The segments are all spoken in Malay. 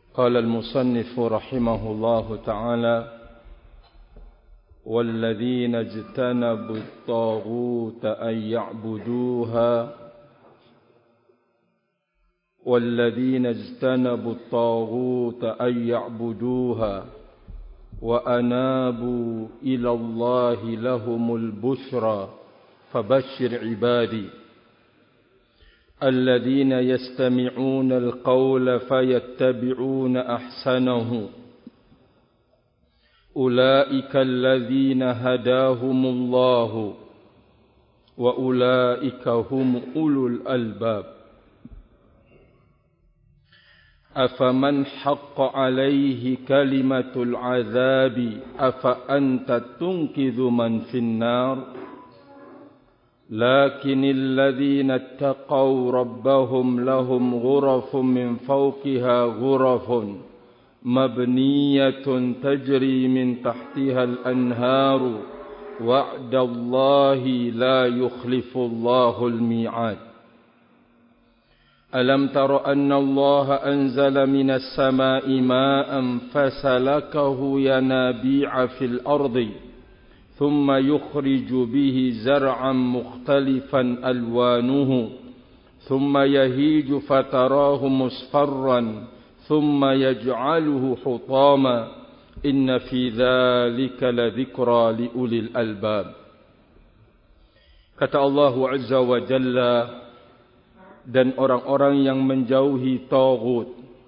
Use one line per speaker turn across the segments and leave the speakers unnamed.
قال المصنف رحمه الله تعالى: والذين اجتنبوا الطاغوت أن يعبدوها وأنابوا إلى الله لهم البشرى فبشر عبادي الذين يستمعون القول فيتبعون أحسنه أولئك الذين هداهم الله وأولئك هم أولو الألباب أفمن حق عليه كلمة العذاب أفأنت تنقذ من في النار لكن الذين اتقوا ربهم لهم غرف من فوقها غرف مبنية تجري من تحتها الأنهار وعد الله لا يخلف الله الميعاد ألم تر أن الله أنزل من السماء ماء فسلكه ينابيع في الأرض ثم يخرج به زرعا مختلفا ألوانه ثم يهيج فتراه مصفرا ثم يجعله حطاما إن في ذلك لذكرى لأولي الألباب. Kata Allah Azza wa Jalla, dan orang-orang yang menjauhi taghut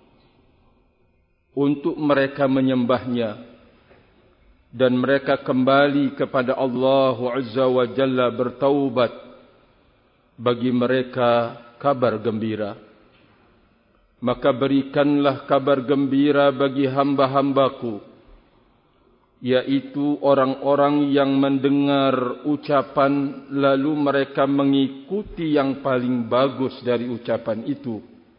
untuk mereka menyembahnya dan mereka kembali kepada Allah Azza wa Jalla bertaubat, bagi mereka kabar gembira. Maka berikanlah kabar gembira bagi hamba-hambaku, yaitu orang-orang yang mendengar ucapan lalu mereka mengikuti yang paling bagus dari ucapan itu.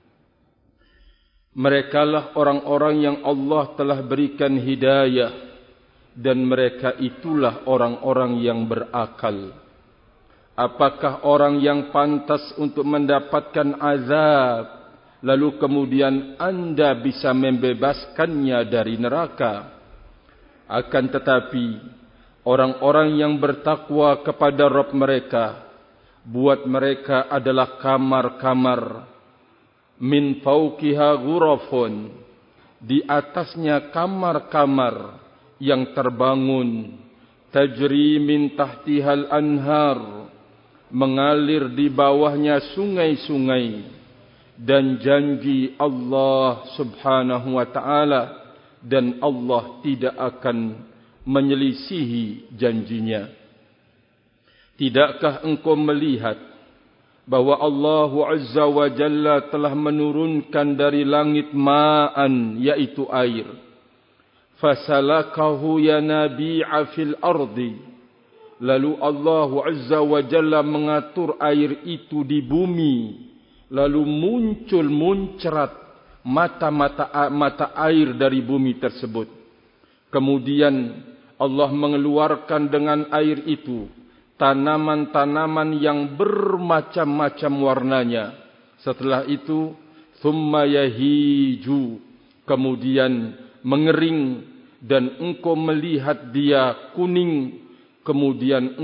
Merekalah orang-orang yang Allah telah berikan hidayah, dan mereka itulah orang-orang yang berakal. Apakah orang yang pantas untuk mendapatkan azab, lalu kemudian Anda bisa membebaskannya dari neraka? Akan tetapi, orang-orang yang bertakwa kepada Rabb mereka, buat mereka adalah kamar-kamar, min fauqiha ghurafun, di atasnya kamar-kamar yang terbangun, tajri min tahtihal anhar, mengalir di bawahnya sungai-sungai, dan janji Allah Subhanahu wa ta'ala, dan Allah tidak akan menyelisihi janjinya. Tidakkah engkau melihat bahwa Allah Azza wa Jalla telah menurunkan dari langit ma'an, yaitu air, fasalakahu yanabi'a fil ardi, lalu Allah Azza wa Jalla mengatur air itu di bumi, lalu muncrat mata air dari bumi tersebut. Kemudian Allah mengeluarkan dengan air itu tanaman-tanaman yang bermacam-macam warnanya. Setelah itu thumma yahiju, kemudian mengering, dan engkau melihat dia kuning, kemudian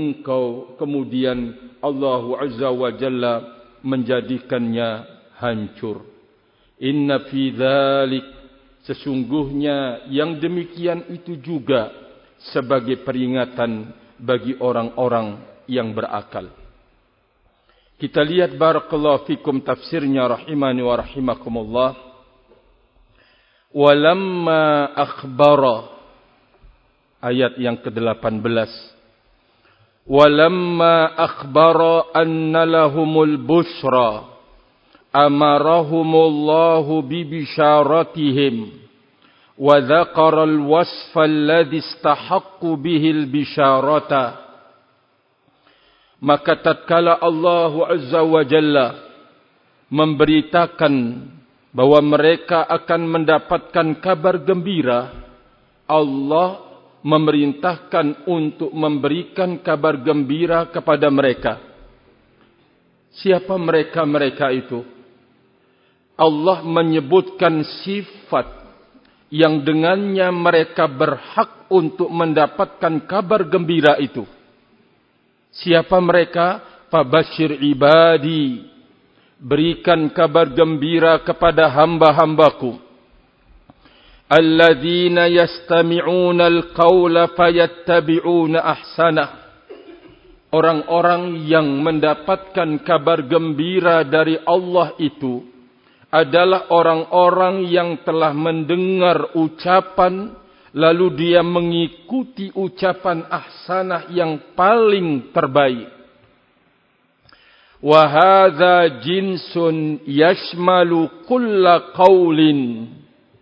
Allah Azza wa Jalla menjadikannya hancur. Inna fi dzalik, sesungguhnya yang demikian itu juga sebagai peringatan bagi orang-orang yang berakal. Kita lihat barakallahu fikum tafsirnya rahimani wa rahimakumullah. Walamma akhbara, ayat yang ke-18. Walamma akhbara anna lahumul bushra amarahumullahu bibisharatihim wa dzakara alwasfa alladhi istahaqqu bihi albisharata. Maka tatkala Allah Azza wa Jalla memberitakan bahwa mereka akan mendapatkan kabar gembira, Allah memerintahkan untuk memberikan kabar gembira kepada mereka. Siapa mereka itu? Allah menyebutkan sifat yang dengannya mereka berhak untuk mendapatkan kabar gembira itu. Siapa mereka? Fabashir ibadi, berikan kabar gembira kepada hamba-hambaku. Alladzina yastami'una al-qawla fayattabi'una ahsanah. Orang-orang yang mendapatkan kabar gembira dari Allah itu adalah orang-orang yang telah mendengar ucapan, lalu dia mengikuti ucapan ahsanah yang paling terbaik. Wa hadza jinsun yashmalu kulla qaulin.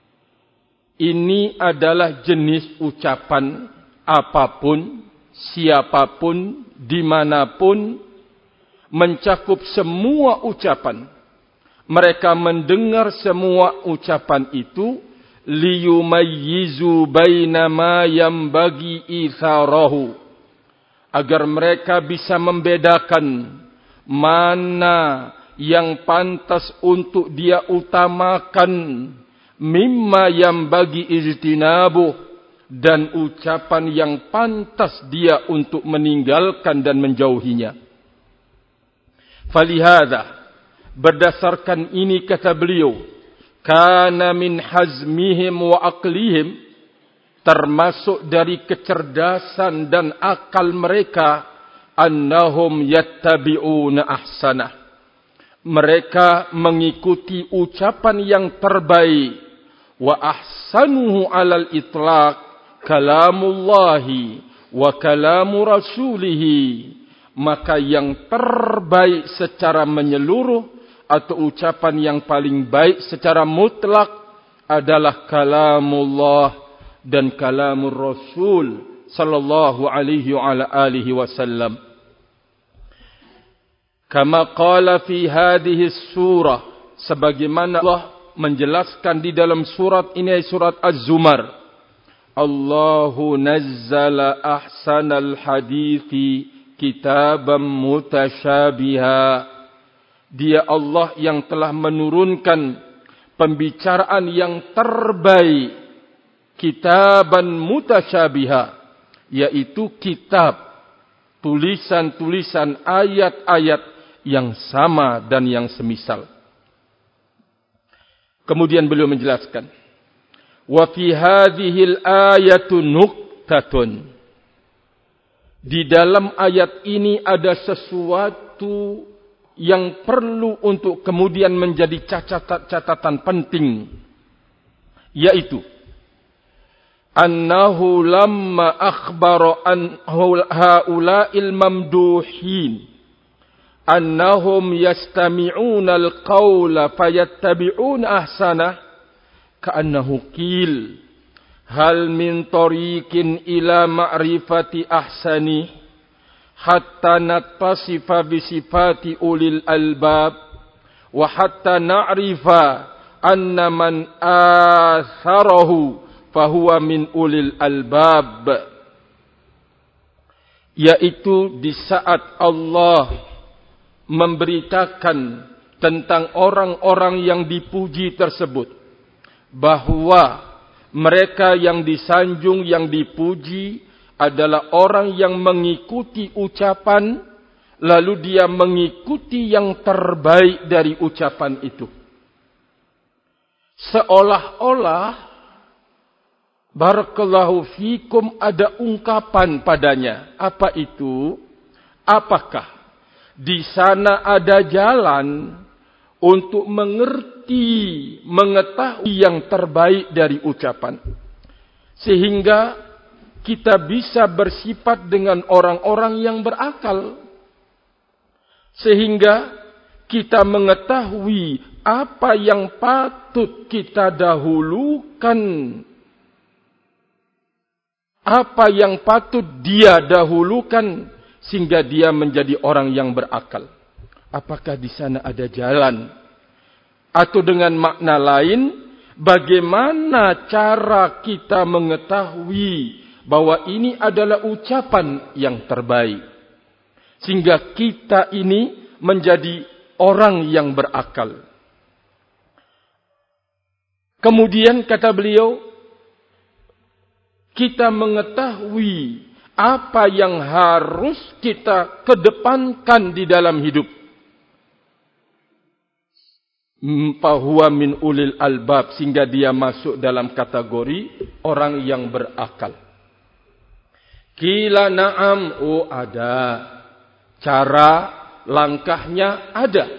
Ini adalah jenis ucapan apapun, siapapun, dimanapun, mencakup semua ucapan. Mereka mendengar semua ucapan itu liyumayyizu baina ma yambagi itharahu, agar mereka bisa membedakan mana yang pantas untuk dia utamakan, mimma yambagi ijtinabuh, dan ucapan yang pantas dia untuk meninggalkan dan menjauhinya. Falihada, berdasarkan ini kata beliau, kana min hazmihim wa aqlihim, termasuk dari kecerdasan dan akal mereka, annahum yattabi'una ahsanah, mereka mengikuti ucapan yang terbaik. Wa ahsanuhu alal itlaq kalamullahi wa kalamu rasulihi, maka yang terbaik secara menyeluruh atau ucapan yang paling baik secara mutlak adalah kalamullah dan kalamur rasul sallallahu alaihi wa ala alihi wasallam. Kama qala fi hadhihi surah, sebagaimana Allah menjelaskan di dalam surat ini, surat Az-Zumar, Allahu nazzala ahsanal hadithi kitaban mutasyabiha. Dia Allah yang telah menurunkan pembicaraan yang terbaik, kitaban mutasyabiha, yaitu kitab, tulisan-tulisan ayat-ayat yang sama dan yang semisal. Kemudian beliau menjelaskan, wa fi hadhil ayatu nuqtatun, di dalam ayat ini ada sesuatu yang perlu untuk kemudian menjadi catatan penting, yaitu annahu lamma akhbara an haula'il mamduhin annahum yastami'una al-qawla fayattabi'una ahsanah, ka'annahu qil hal min tariqin ila ma'rifati ahsani hatta nattasifa bi sifati ulil albab wa hatta na'rifa anna man atharahu fahuwa min ulil albab. Yaitu di saat Allah memberitakan tentang orang-orang yang dipuji tersebut, bahwa mereka yang disanjung, yang dipuji adalah orang yang mengikuti ucapan, lalu dia mengikuti yang terbaik dari ucapan itu. Seolah-olah barakallahu fikum ada ungkapan padanya. Apa itu? Apakah di sana ada jalan untuk mengerti, mengetahui yang terbaik dari ucapan, sehingga kita bisa bersifat dengan orang-orang yang berakal, sehingga kita mengetahui apa yang patut kita dahulukan, apa yang patut dia dahulukan, sehingga dia menjadi orang yang berakal. Apakah di sana ada jalan? Atau dengan makna lain, bagaimana cara kita mengetahui bahwa ini adalah ucapan yang terbaik, sehingga kita ini menjadi orang yang berakal? Kemudian kata beliau, kita mengetahui apa yang harus kita kedepankan di dalam hidup. Fahuwa min ulil albab, sehingga dia masuk dalam kategori orang yang berakal. Qila na'am, oh ada. Cara, langkahnya ada.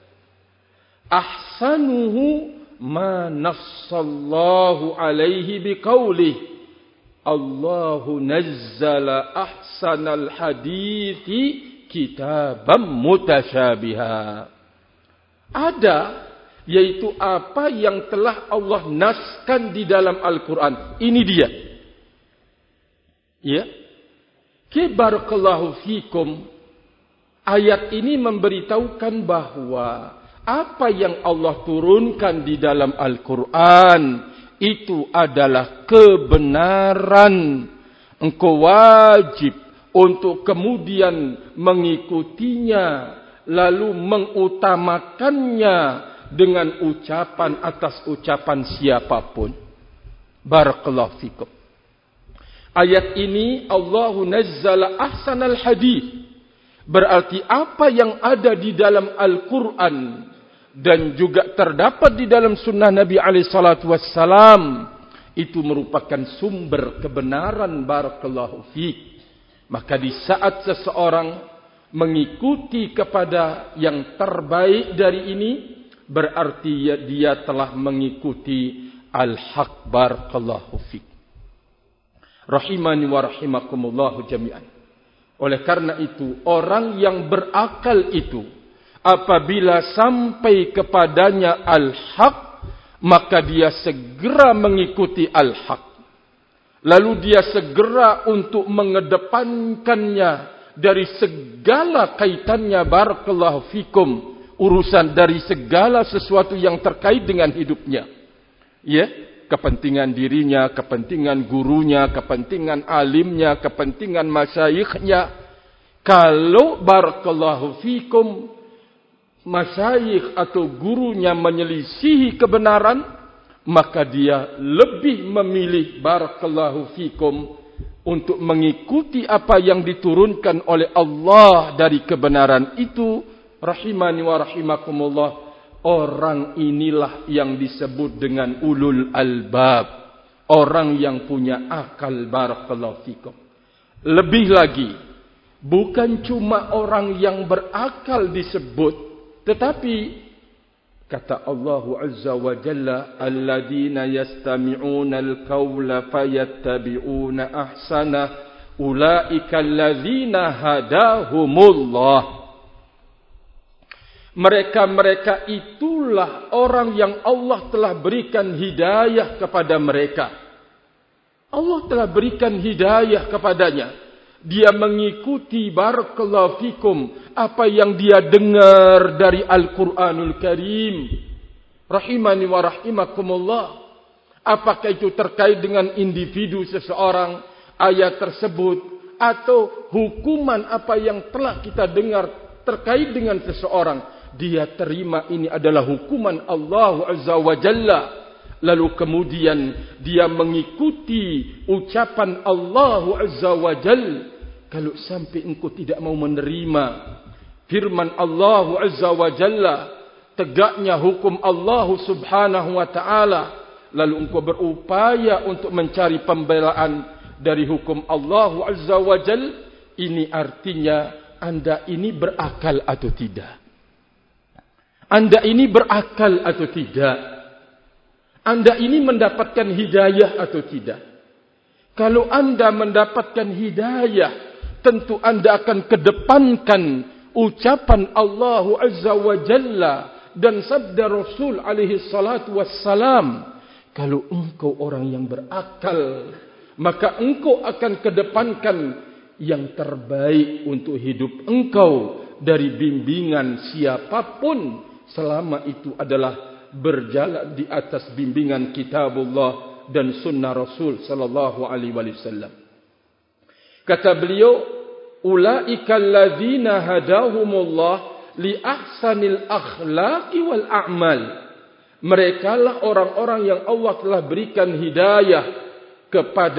Ahsanuhu ma nassallahu alaihi biqaulih. Allahu nazzala ahsanal hadithi kitabam mutasyabiha. Ada, yaitu apa yang telah Allah naskan di dalam Al-Quran. Ini dia. Ya. Barakallahu fikum. Ayat ini memberitahukan bahwa apa yang Allah turunkan di dalam Al-Quran itu adalah kebenaran. Engkau wajib untuk kemudian mengikutinya, lalu mengutamakannya dengan ucapan atas ucapan siapapun. Barakallahu fikum. Ayat ini Allahu nazzala ahsanal hadith. Berarti apa yang ada di dalam Al-Quran dan juga terdapat di dalam sunnah Nabi SAW itu merupakan sumber kebenaran. Barakallahu fiik. Maka di saat seseorang mengikuti kepada yang terbaik dari ini, berarti dia telah mengikuti al-haq. Barakallahu fiik. Rahimani wa rahimakumullahu jami'an. Oleh karena itu, orang yang berakal itu, apabila sampai kepadanya al-haq, maka dia segera mengikuti al-haq. Lalu dia segera untuk mengedepankannya dari segala kaitannya. Barakallahu fikum. Urusan dari segala sesuatu yang terkait dengan hidupnya. Ya, kepentingan dirinya, kepentingan gurunya, kepentingan alimnya, kepentingan masyayikhnya. Kalau barakallahu fikum masyayikh atau gurunya menyelisihi kebenaran, maka dia lebih memilih barakallahu fikum untuk mengikuti apa yang diturunkan oleh Allah dari kebenaran itu. Rahimani wa rahimakumullah. Orang inilah yang disebut dengan ulul albab. Orang yang punya akal. Barakallahu fikum. Lebih lagi, bukan cuma orang yang berakal disebut, tetapi kata Allah Azza wa Jalla, alladzina yastami'una al-qawla fayattabi'una ahsana ulaika alladzina hadahumullah. Mereka-mereka itulah orang yang Allah telah berikan hidayah kepada mereka. Allah telah berikan hidayah kepadanya. Dia mengikuti barakallahu fikum apa yang dia dengar dari Al-Quranul Karim. Rahimani wa rahimakumullah. Apakah itu terkait dengan individu seseorang, ayat tersebut, atau hukuman apa yang telah kita dengar terkait dengan seseorang. Dia terima ini adalah hukuman Allah Azza wa Jalla. Lalu kemudian dia mengikuti ucapan Allah Azza wa Jalla. Kalau sampai engkau tidak mau menerima firman Allah Azza wa Jalla, tegaknya hukum Allah Subhanahu wa Ta'ala, lalu engkau berupaya untuk mencari pembelaan dari hukum Allah Azza wa Jalla, ini artinya anda ini berakal atau tidak? Anda ini berakal atau tidak? Anda ini mendapatkan hidayah atau tidak? Kalau anda mendapatkan hidayah, tentu anda akan kedepankan ucapan Allah Azza wa Jalla dan sabda Rasul alaihi salatu wassalam. Kalau engkau orang yang berakal, maka engkau akan kedepankan yang terbaik untuk hidup engkau dari bimbingan siapapun, selama itu adalah berjalan di atas bimbingan kitabullah dan sunnah Rasul sallallahu alaihi wasallam. Kata beliau, ulaika alladzina hadahumullah li ahsanil akhlaqi wal a'mal. Mereka lah orang-orang yang Allah telah berikan hidayah kepada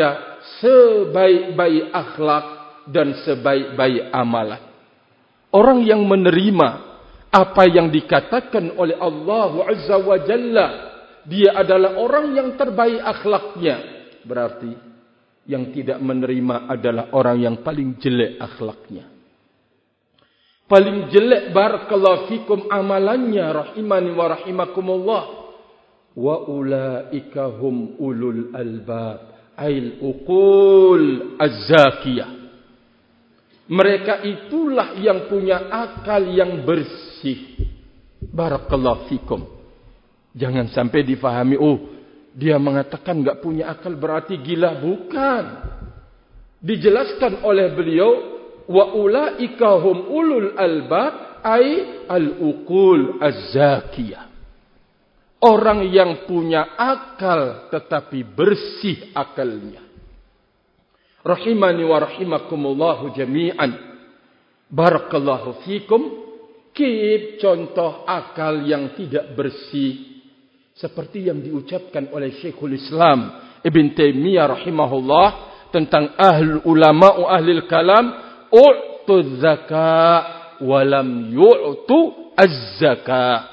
sebaik-baik akhlak dan sebaik-baik amalan. Orang yang menerima apa yang dikatakan oleh Allah Azza wa Jalla, dia adalah orang yang terbaik akhlaknya. Berarti yang tidak menerima adalah orang yang paling jelek akhlaknya. Paling jelek barakallahu fikum amalannya, rahimani wa rahimakumullah. Wa ulaika hum ulul albab, ail uqul az-zakiyah. Mereka itulah yang punya akal yang bersih. Barakallahu fikum. Jangan sampai difahami, oh dia mengatakan enggak punya akal berarti gila. Bukan. Dijelaskan oleh beliau, wa ulaika hum ulul albab ay al-uqul az-zakiyah. Orang yang punya akal tetapi bersih akalnya. Rahimani wa rahimakumullahu jami'an. Barakallahu fikum. Kip contoh akal yang tidak bersih seperti yang diucapkan oleh Syekhul Islam Ibn Taimiyah rahimahullah tentang ahlul ulama wa ahlil kalam, u'tu zaka walam yu'tu az-zaka.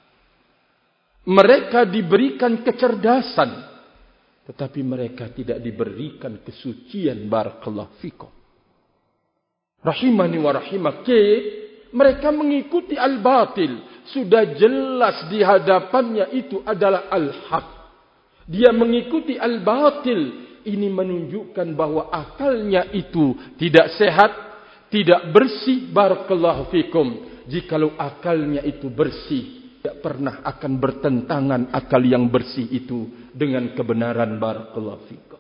Mereka diberikan kecerdasan, tetapi mereka tidak diberikan kesucian. Barakallahu fikum. Rahimani wa rahimakum. Mereka mengikuti al-batil. Sudah jelas di hadapannya itu adalah al-haq. Dia mengikuti al-batil. Ini menunjukkan bahwa akalnya itu tidak sehat, tidak bersih. Barakallahu fikum. Jikalau akalnya itu bersih, tidak pernah akan bertentangan akal yang bersih itu dengan kebenaran. Barakallahu fikum.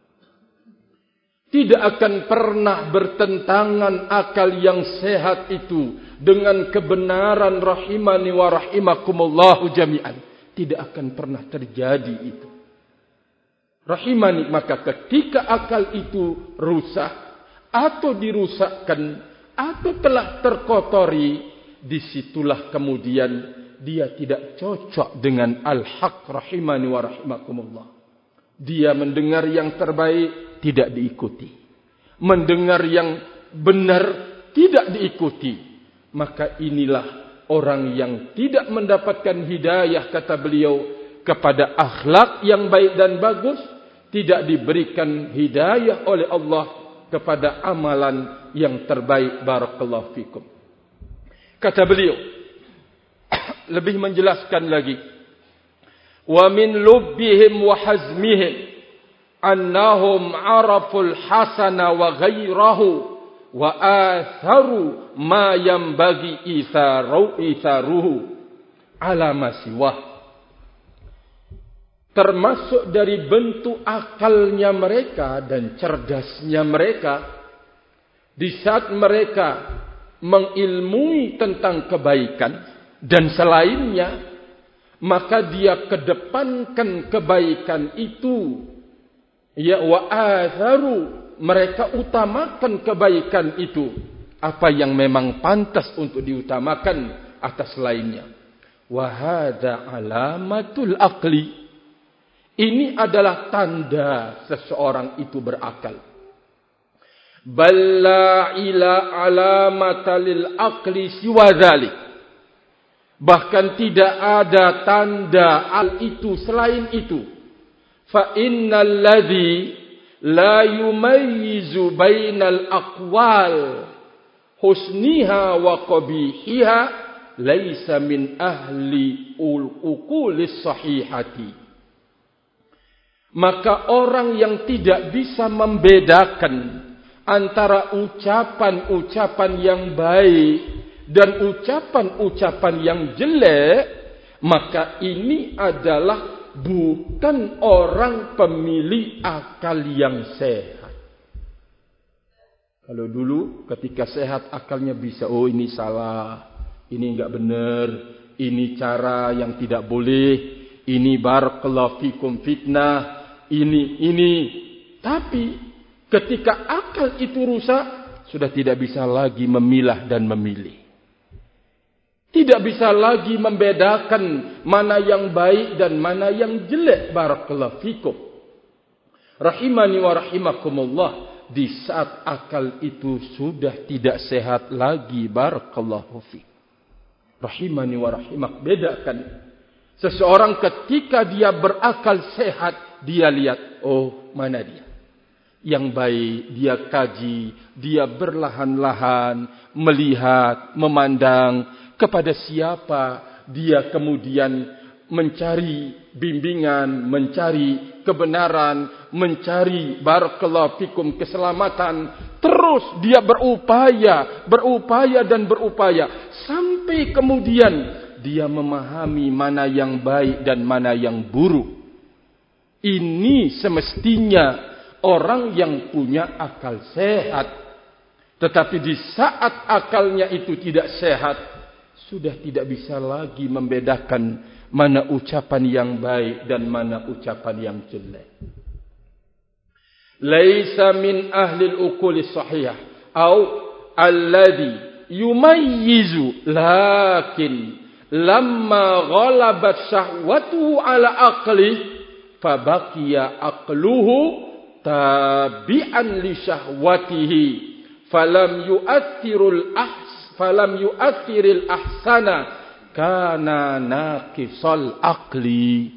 Tidak akan pernah bertentangan akal yang sehat itu dengan kebenaran. Rahimani wa rahimakumullahu jami'an. Tidak akan pernah terjadi itu. Rahimani, maka ketika akal itu rusak atau dirusakkan atau telah terkotori, disitulah kemudian dia tidak cocok dengan al-haq. Rahimani wa rahimakumullah. Dia mendengar yang terbaik, tidak diikuti. Mendengar yang benar, tidak diikuti. Maka inilah orang yang tidak mendapatkan hidayah, kata beliau, kepada akhlak yang baik dan bagus. Tidak diberikan hidayah oleh Allah kepada amalan yang terbaik. Barakallahu fikum. Kata beliau, lebih menjelaskan lagi. Wa min lubbihim wa hazmihim annahum araful hasana wa ghairahu wa atharu ma yanbaghi itharuhu ala ma siwah. Termasuk dari bentuk akalnya mereka dan cerdasnya mereka, di saat mereka mengilmui tentang kebaikan dan selainnya, maka dia kedepankan kebaikan itu. Ya, wa atharu, mereka utamakan kebaikan itu. Apa yang memang pantas untuk diutamakan atas lainnya. Wa hadza alamatul aqli. Ini adalah tanda seseorang itu berakal. Balla ila alamata lil aqli siwa dzalik. Bahkan tidak ada tanda al itu selain itu. Fa innal ladzi la yumayyizu bainal aqwal husniha wa qabihiha laisa min ahli uqulis sahihati. Maka orang yang tidak bisa membedakan antara ucapan-ucapan yang baik dan ucapan-ucapan yang jelek, maka ini adalah bukan orang pemilik akal yang sehat. Kalau dulu ketika sehat akalnya bisa, oh ini salah, ini enggak benar, ini cara yang tidak boleh, ini barakallahu fikum fitnah, ini. Tapi ketika akal itu rusak, sudah tidak bisa lagi memilah dan memilih. Tidak bisa lagi membedakan mana yang baik dan mana yang jelek. Barakallahu fikum. Rahimani wa rahimakumullah, di saat akal itu sudah tidak sehat lagi, barakallahu fi. Rahimani wa rahimak, bedakan. Seseorang ketika dia berakal sehat, dia lihat, oh mana dia yang baik, dia kaji, dia berlahan-lahan melihat, memandang kepada siapa dia kemudian mencari bimbingan, mencari kebenaran, mencari barakallahu fikum keselamatan. Terus dia berupaya dan berupaya sampai kemudian dia memahami mana yang baik dan mana yang buruk. Ini semestinya orang yang punya akal sehat. Tetapi di saat akalnya itu tidak sehat, sudah tidak bisa lagi membedakan mana ucapan yang baik dan mana ucapan yang jelek. Laisa min ahli al-uqul sahihah au alladhi yumayyizu, lakin lamma ghalabat syahwatuhu ala aqli fabaqiya aqluhu tabi'an li syahwatihi falam yu'athiril ahsana kana naqisal aqli.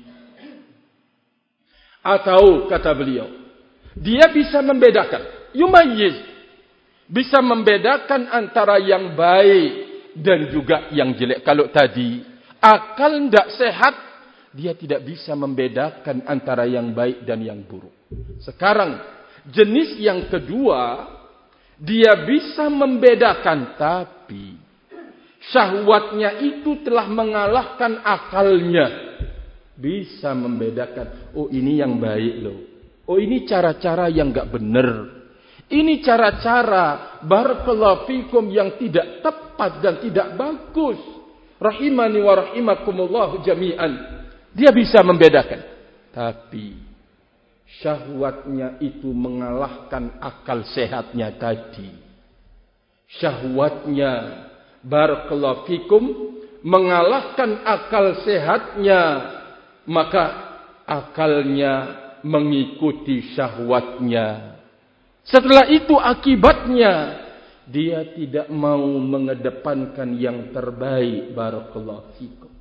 Atau kata beliau, dia bisa membedakan, yumayyiz, bisa membedakan antara yang baik dan juga yang jelek. Kalau tadi akal tidak sehat, dia tidak bisa membedakan antara yang baik dan yang buruk. Sekarang jenis yang kedua, dia bisa membedakan, tapi syahwatnya itu telah mengalahkan akalnya. Bisa membedakan, oh ini yang baik loh, oh ini cara-cara yang enggak benar, ini cara-cara barakallahu fikum yang tidak tepat dan tidak bagus. Rahimani wa rahimakumullah jami'an. Dia bisa membedakan, tapi syahwatnya itu mengalahkan akal sehatnya tadi. Syahwatnya barakallahu fikum mengalahkan akal sehatnya, maka akalnya mengikuti syahwatnya. Setelah itu akibatnya dia tidak mau mengedepankan yang terbaik, barakallahu fikum.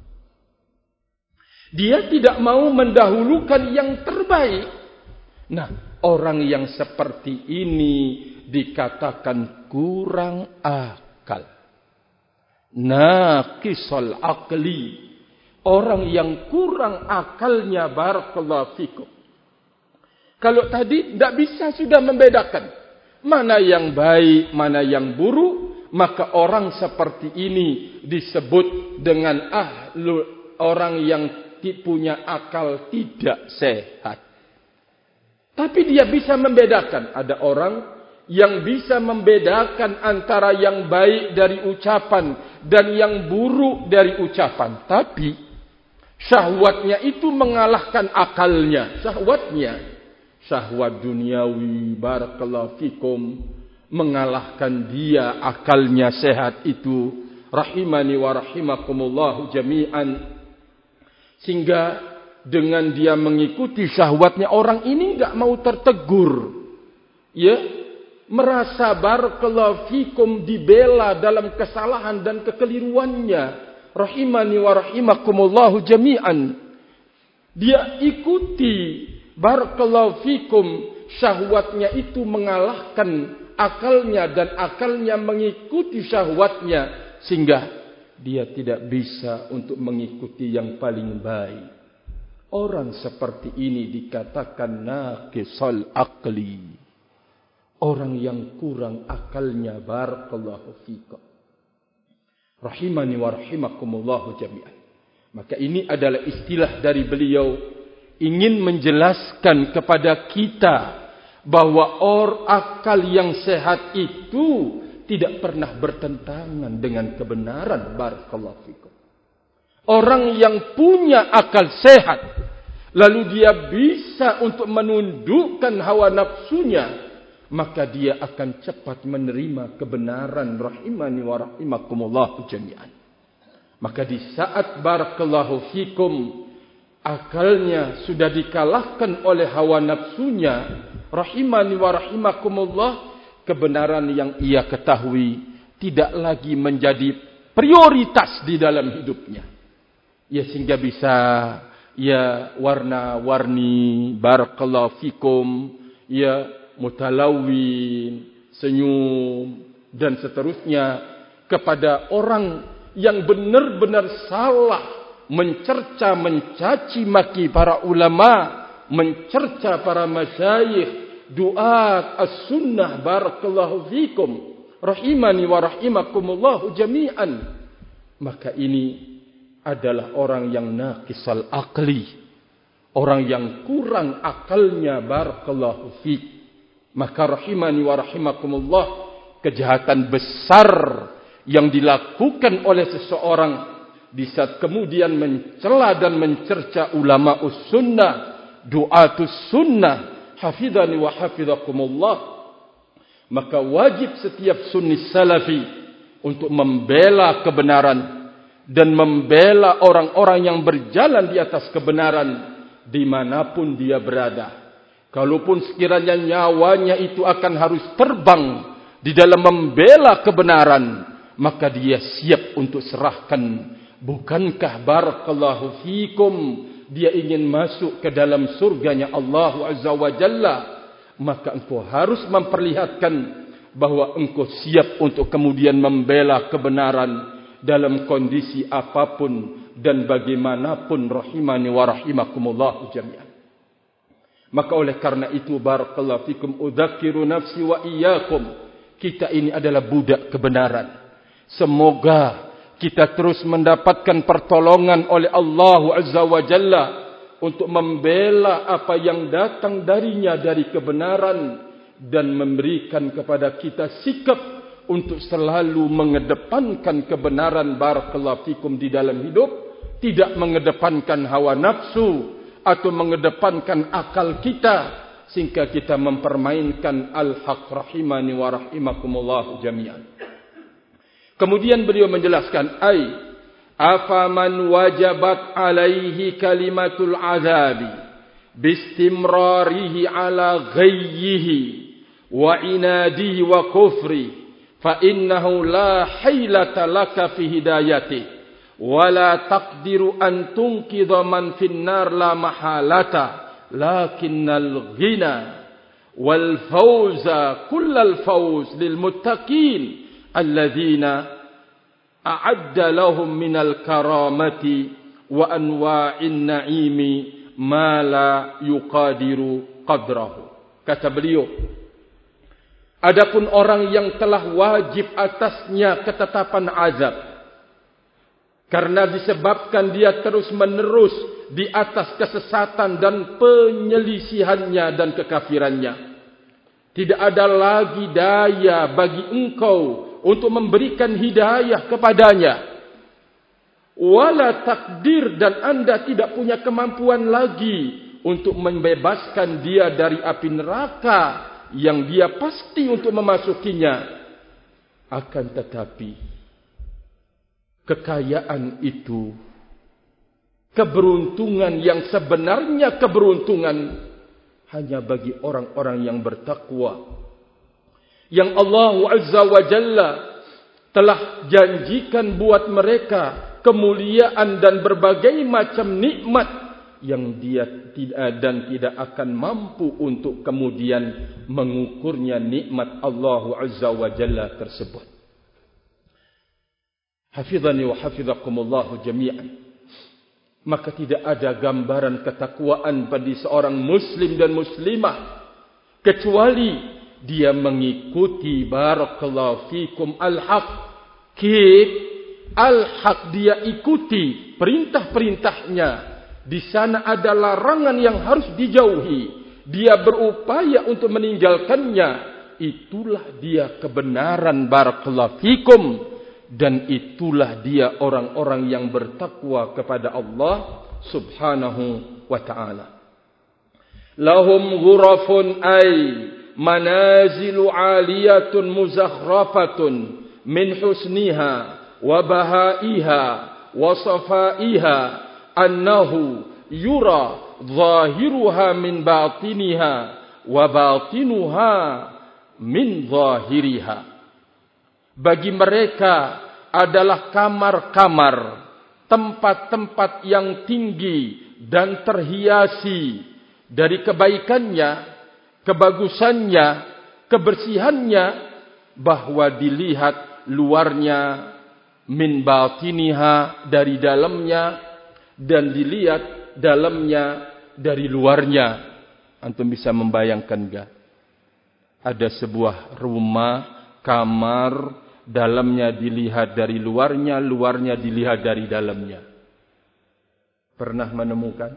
Dia tidak mau mendahulukan yang terbaik. Nah, orang yang seperti ini dikatakan kurang akal. Naqisal aqli. Orang yang kurang akalnya, barakallahu fikum. Kalau tadi tidak bisa sudah membedakan mana yang baik, mana yang buruk, maka orang seperti ini disebut dengan orang yang punya akal tidak sehat. Tapi dia bisa membedakan. Ada orang yang bisa membedakan antara yang baik dari ucapan dan yang buruk dari ucapan. Tapi syahwatnya itu mengalahkan akalnya. Syahwat duniawi, barakallahu fikum, mengalahkan dia, akalnya sehat itu. Rahimani wa rahimakumullahu jami'an. Sehingga dengan dia mengikuti syahwatnya, orang ini enggak mau tertegur. Ya, merasa barakallahu fikum dibela dalam kesalahan dan kekeliruannya. Rahimani wa rahimakumullahu jami'an. Dia ikuti barakallahu fikum, syahwatnya itu mengalahkan akalnya dan akalnya mengikuti syahwatnya, sehingga dia tidak bisa untuk mengikuti yang paling baik. Orang seperti ini dikatakan naqisal aqli. Orang yang kurang akalnya, barakallahu fikum. Rahimani wa rahimakumullahu jami'an. Maka ini adalah istilah dari beliau, ingin menjelaskan kepada kita bahwa akal yang sehat itu tidak pernah bertentangan dengan kebenaran, barakallahu fikum. Orang yang punya akal sehat, lalu dia bisa untuk menundukkan hawa nafsunya, maka dia akan cepat menerima kebenaran. Rahimani wa rahimakumullah jami'an. Maka di saat barakallahu fikum akalnya sudah dikalahkan oleh hawa nafsunya, rahimani wa rahimakumullah, kebenaran yang ia ketahui tidak lagi menjadi prioritas di dalam hidupnya. Ya, sehingga bisa ya warna-warni, barakallahu fikum, ya mutalawin, senyum dan seterusnya kepada orang yang benar-benar salah, mencerca, mencaci maki para ulama, mencerca para masyayikh, duat as-sunnah, barakallahu fikum, rahimani wa rahimakumullah jami'an. Maka ini adalah orang yang naqisal aqli, orang yang kurang akalnya, barakallahu fik. Maka rahimani wa rahimakumullah, kejahatan besar yang dilakukan oleh seseorang di saat kemudian mencela dan mencerca ulama us-sunnah, duatus sunnah, hafidhani wa hafidhakumullah. Maka wajib setiap sunni salafi untuk membela kebenaran dan membela orang-orang yang berjalan di atas kebenaran dimanapun dia berada. Kalaupun sekiranya nyawanya itu akan harus terbang di dalam membela kebenaran, maka dia siap untuk serahkan. Bukankah barakallahu fikum dia ingin masuk ke dalam surganya Allah Azza wa Jalla? Maka engkau harus memperlihatkan bahwa engkau siap untuk kemudian membela kebenaran dalam kondisi apapun dan bagaimanapun, rahimani wa rahimakumullah jami'an. Maka oleh karena itu, barakallahu fikum, udzakiru nafsi wa iyyakum, kita ini adalah budak kebenaran. Semoga kita terus mendapatkan pertolongan oleh Allah Azza wa Jalla untuk membela apa yang datang darinya dari kebenaran dan memberikan kepada kita sikap untuk selalu mengedepankan kebenaran, barakallahu fikum, di dalam hidup, tidak mengedepankan hawa nafsu atau mengedepankan akal kita sehingga kita mempermainkan al-haq, rahimani wa rahimakumullah jami'an. Kemudian beliau menjelaskan, afaman wajabat alaihi kalimatul azabi bistimrarihi ala ghayyihi wa inadihi wa kufri fa innahu la haylata laka fi hidayati wa la taqdiru an tunqidha man fin nar la mahalata lakinnal ghina wal fawza kullal fawz lil muttaqin alladzina a'adda lahum minal karamati wa anwa'in na'imi ma la yuqadiru qadrahu. Kata beliau, adapun orang yang telah wajib atasnya ketetapan azab karena disebabkan dia terus menerus di atas kesesatan dan penyelisihannya dan kekafirannya, tidak ada lagi daya bagi engkau untuk memberikan hidayah kepadanya. Wala takdir, dan anda tidak punya kemampuan lagi untuk membebaskan dia dari api neraka yang dia pasti untuk memasukinya. Akan tetapi kekayaan itu, keberuntungan yang sebenarnya keberuntungan, hanya bagi orang-orang yang bertakwa, yang Allah Azza wa Jalla telah janjikan buat mereka kemuliaan dan berbagai macam nikmat yang dia tidak akan mampu untuk kemudian mengukurnya nikmat Allah Azza wa Jalla tersebut. Hafizani wa hafizakumullah jami'an. Maka tidak ada gambaran ketakwaan bagi seorang muslim dan muslimah kecuali dia mengikuti, barakallahu fikum, al-haq. Al-haq dia ikuti perintah-perintahnya. Di sana ada larangan yang harus dijauhi. Dia berupaya untuk meninggalkannya. Itulah dia kebenaran, barakallahu fikum. Dan itulah dia orang-orang yang bertakwa kepada Allah subhanahu wa ta'ala. Lahum ghurafun manazilu aliyatun muzakhrafatun min husniha wa bahaiha wa safaiha annahu yura zahiruha min batiniha wa batinuha min zahiriha. Bagi mereka adalah kamar-kamar, tempat-tempat yang tinggi dan terhiasi dari kebaikannya, kebagusannya, kebersihannya, bahwa dilihat luarnya, min batiniha, dari dalamnya, dan dilihat dalamnya dari luarnya. Antum bisa membayangkan enggak? Ada sebuah rumah, kamar, dalamnya dilihat dari luarnya, luarnya dilihat dari dalamnya. Pernah menemukan?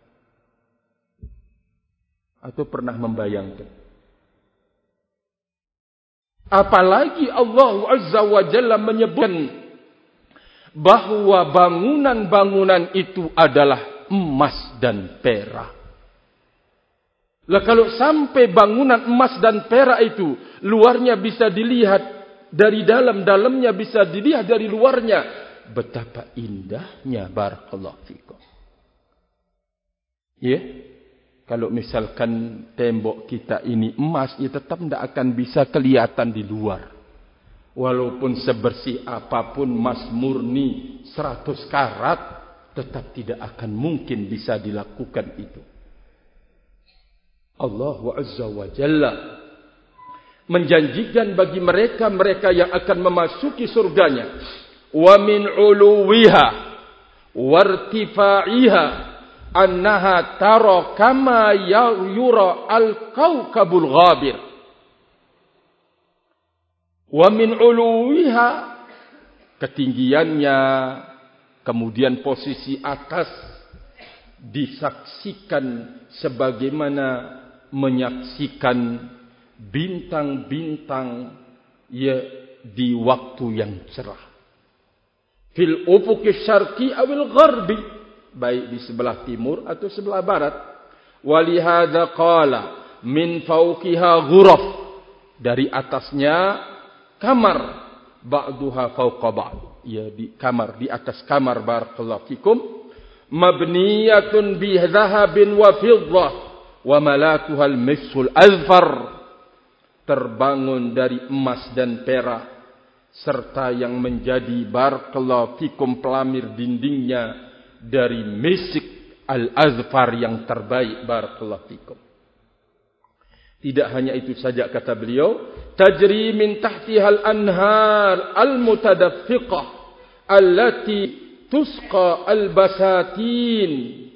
Atau pernah membayangkan? Apalagi Allah Azza wa Jalla menyebutkan bahwa bangunan-bangunan itu adalah emas dan perak. Lah kalau sampai bangunan emas dan perak itu luarnya bisa dilihat dari dalam, dalamnya bisa dilihat dari luarnya, betapa indahnya, barakallahu fikum. Ya, kalau misalkan tembok kita ini emas, ya tetap tidak akan bisa kelihatan di luar. Walaupun sebersih apapun emas murni 100 karat, tetap tidak akan mungkin bisa dilakukan itu. Allah Azza wa Jalla menjanjikan bagi mereka yang akan memasuki surganya, wa min uluwiha wartifa'iha annaha tara kama yura al-kawkabul ghabir. Wa min uluwiha, ketinggiannya, kemudian posisi atas disaksikan sebagaimana menyaksikan bintang-bintang ya di waktu yang cerah. Fil ufuqi syarqi awil gharbi, baik di sebelah timur atau sebelah barat. Walihadza qala min fawqiha ghuraf, dari atasnya kamar, ba'duha fawqa ba'd, ya di kamar, di atas kamar, barakallahu fikum, mabniyatun bi dhahabin wa fiddah wa malatuha al-misul azfar, terbangun dari emas dan perak, serta yang menjadi barakallahu fikum pelamir dindingnya dari misik al-azfar yang terbaik, barakallahu fikum. Tidak hanya itu saja, kata beliau, tajri min tahtiha al-anhar al-mutadaffiqah allati tusqa al-basatin,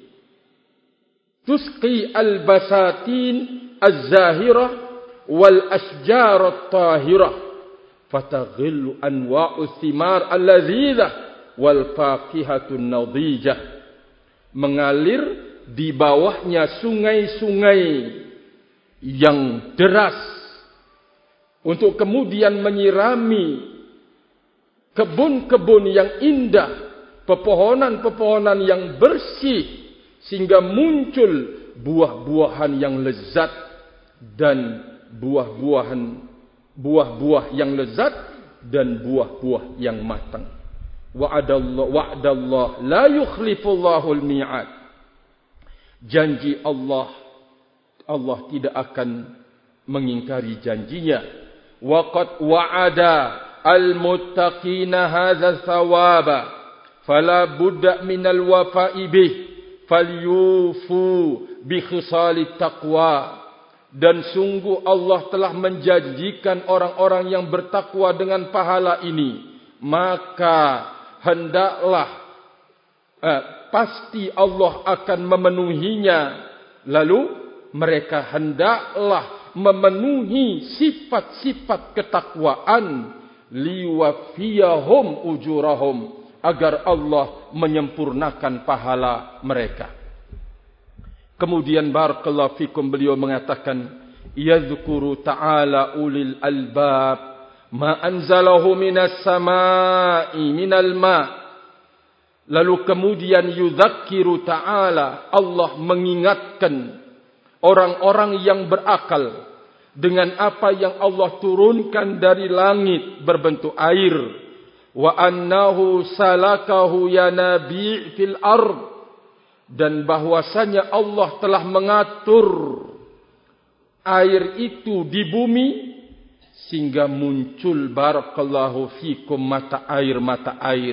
tusqi al-basatin az-zahirah wal ashjar at-tahirah, fataghillu anwa'u thimar al-ladzizah wal faqihatu an-nadijah. Mengalir di bawahnya sungai-sungai yang deras untuk kemudian menyirami kebun-kebun yang indah, pepohonan-pepohonan yang bersih, sehingga muncul buah-buahan yang lezat dan buah-buah yang lezat dan buah-buah yang matang. Wa'adallah la yukhlifullahu al-mi'ad. Janji Allah tidak akan mengingkari janjinya. Waqad wa'ada al-muttaqina hadza thawaba fala budda minal wafa'i bih falyufu bi khisalit taqwa. Dan sungguh Allah telah menjanjikan orang-orang yang bertakwa dengan pahala ini, maka hendaklah pasti Allah akan memenuhinya. Lalu mereka hendaklah memenuhi sifat-sifat ketakwaan, liwafiyahum ujurahum, agar Allah menyempurnakan pahala mereka. Kemudian barakallahu fikum, beliau mengatakan, yadhkuru ta'ala ulil albab ma anzalahu minas sama'i minal ma'. Lalu kemudian yudzakiru ta'ala, Allah mengingatkan orang-orang yang berakal dengan apa yang Allah turunkan dari langit berbentuk air. Wa annahu salakahu yanabi' fil ard, dan bahwasanya Allah telah mengatur air itu di bumi sehingga muncul barakallahu fikum mata air.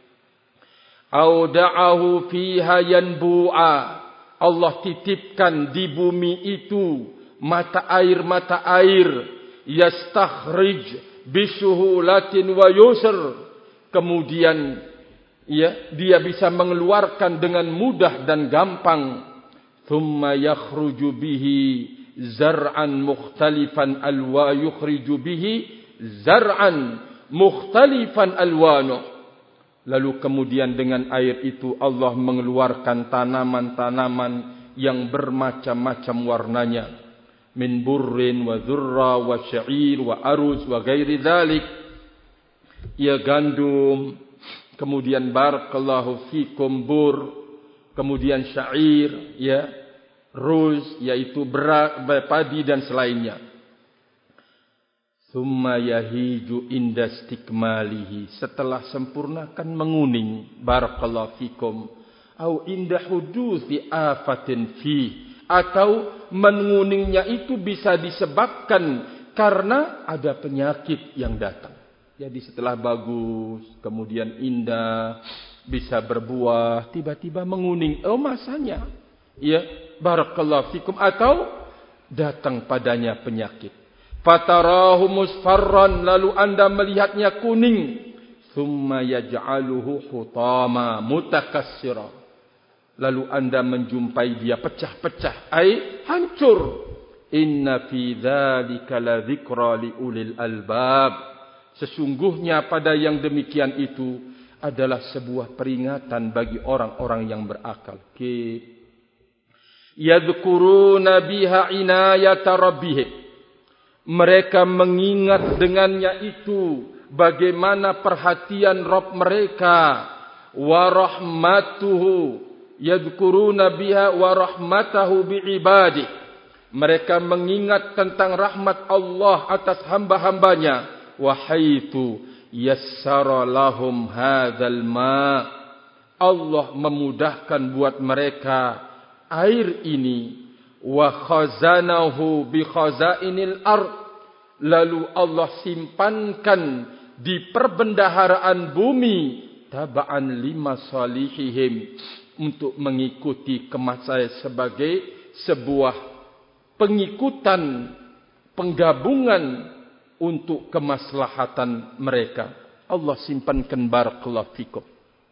Auda'ahu fiha yanbu'a. Allah titipkan di bumi itu mata air yastakhrij bisuhulatin wa yusr. Kemudian dia bisa mengeluarkan dengan mudah dan gampang. Thumma yakhruju bihi zar'an mukhtalifan alwa yukhriju bihi zar'an mukhtalifan alwanu. Lalu kemudian dengan air itu Allah mengeluarkan tanaman-tanaman yang bermacam-macam warnanya. Min burrin wa dhurra wa sya'ir wa aruz wa ghairi dhalik. Gandum, kemudian barakallahu fikum bur, kemudian syair, ruz, yaitu padi dan selainnya. Thumma yahiju inda istikmalihi. Setelah sempurna kan menguning. Barakallahu fikum. Au inda huduthi afatin fi. Atau menguningnya itu bisa disebabkan karena ada penyakit yang datang. Jadi setelah bagus, kemudian indah, bisa berbuah, tiba-tiba menguning. Oh masanya. Barakallahu fikum. Atau datang padanya penyakit. Fatarahu musfarran, lalu anda melihatnya kuning. Thumma yaj'aluhu hutama mutakassira. Lalu anda menjumpai dia pecah-pecah, hancur. Inna fi dzalika la dzikra li ulil albab. Sesungguhnya pada yang demikian itu adalah sebuah peringatan bagi orang-orang yang berakal. Yadhkuruna biha inayata rabbihim. Mereka mengingat dengannya itu bagaimana perhatian Rabb mereka. Wa rahmatuhu. Yadhkuruna biha wa rahmatahu bi'ibadih. Mereka mengingat tentang rahmat Allah atas hamba-hambanya. Wa haitsu yassara lahum hadzal ma. Allah memudahkan buat mereka air ini. Wa khazanahu bi khazainil ard. Lalu Allah simpankan di perbendaharaan bumi taba'an lima salihihim, untuk mengikuti kemaslahatan sebagai sebuah pengikutan, penggabungan untuk kemaslahatan mereka. Allah simpankan barakallahu fikum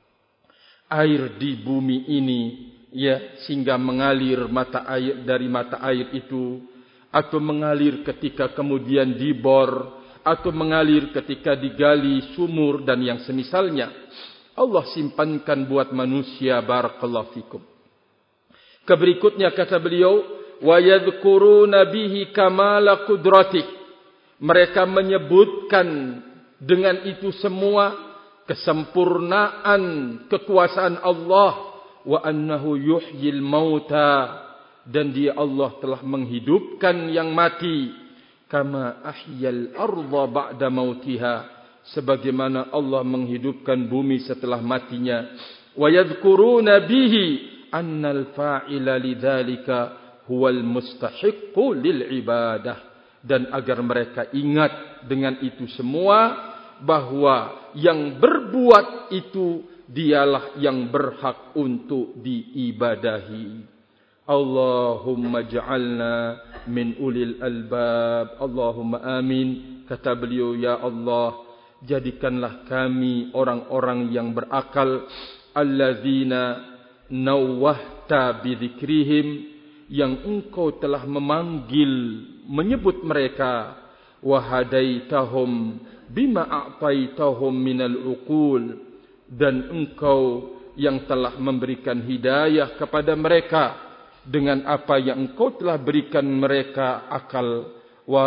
air di bumi ini, sehingga mengalir mata air dari mata air itu, atau mengalir ketika kemudian dibor, atau mengalir ketika digali sumur dan yang semisalnya. Allah simpankan buat manusia barakallahu fikum. Keberikutnya kata beliau, wa yadhkuruna bihi kamala qudratik. Mereka menyebutkan dengan itu semua kesempurnaan kekuasaan Allah. Wa annahu yuhyil mauta, dan dia Allah telah menghidupkan yang mati. Kama ahyal arda ba'da mautiha, sebagaimana Allah menghidupkan bumi setelah matinya. Wa yadhkuruna bihi annal fa'ila lidzalika huwal mustahiqqu lil ibadah, dan agar mereka ingat dengan itu semua bahwa yang berbuat itu dialah yang berhak untuk diibadahi. Allahumma ja'alna min ulil albab. Allahumma amin. Kata beliau, ya Allah, jadikanlah kami orang-orang yang berakal. Alladzina nawwahta bidzikrihim, yang engkau telah memanggil, menyebut mereka. Wahadaitahum bima a'taitahum minal uqul, dan engkau yang telah memberikan hidayah kepada mereka dengan apa yang engkau telah berikan mereka akal. Wa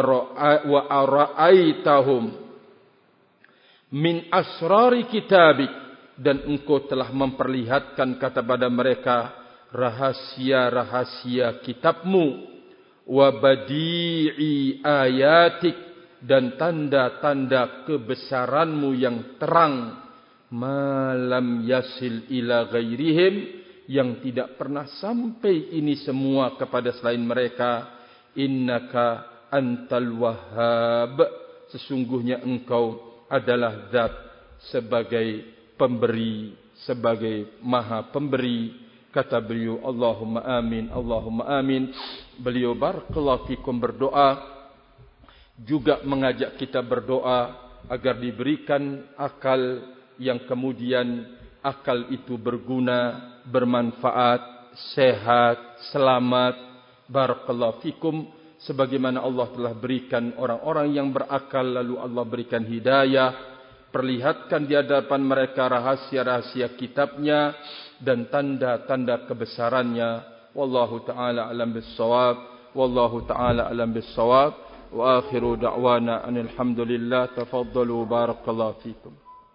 ara'aitahum min asrari kitabik, dan engkau telah memperlihatkan kepada mereka rahasia-rahasia kitabmu. Wa badi'i ayatik, dan tanda-tanda kebesaranmu yang terang. Ma lam yasil ila ghairihim, yang tidak pernah sampai ini semua kepada selain mereka. Innaka antal wahhab, sesungguhnya engkau adalah zat sebagai pemberi, sebagai maha pemberi. Kata beliau, Allahumma amin, Allahumma amin. Beliau barakallahu fikum berdoa, juga mengajak kita berdoa agar diberikan akal yang kemudian akal itu berguna, bermanfaat, sehat, selamat. Barakallahu fikum. Sebagaimana Allah telah berikan orang-orang yang berakal, lalu Allah berikan hidayah, perlihatkan di hadapan mereka rahasia-rahasia kitabnya dan tanda-tanda kebesarannya. Wallahu ta'ala alam bis-shawab. Wallahu ta'ala alam bis-shawab. Wa akhiru da'wana anil hamdulillah. Tafaddalu barakallahu fikum.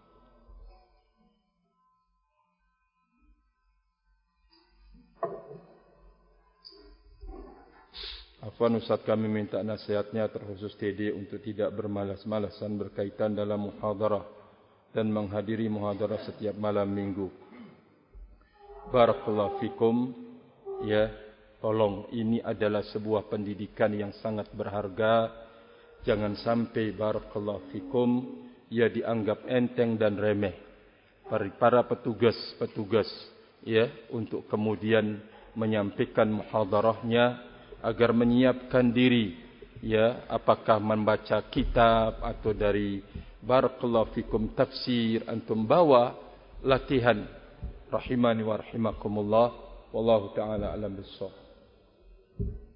Afwan Ustaz, kami minta nasihatnya terkhusus TD untuk tidak bermalas-malasan berkaitan dalam muhadarah dan menghadiri muhadarah setiap malam minggu. Barakallahu fikum. Ya, tolong, ini adalah sebuah pendidikan yang sangat berharga. Jangan sampai barakallahu fikum ya dianggap enteng dan remeh para petugas ya untuk kemudian menyampaikan muhadarahnya, agar menyiapkan diri ya, apakah membaca kitab atau dari barakallahu fikum tafsir, antum bawa latihan. Rahimani wa rahimakumullah. Wallahu ta'ala alam bis-shawab.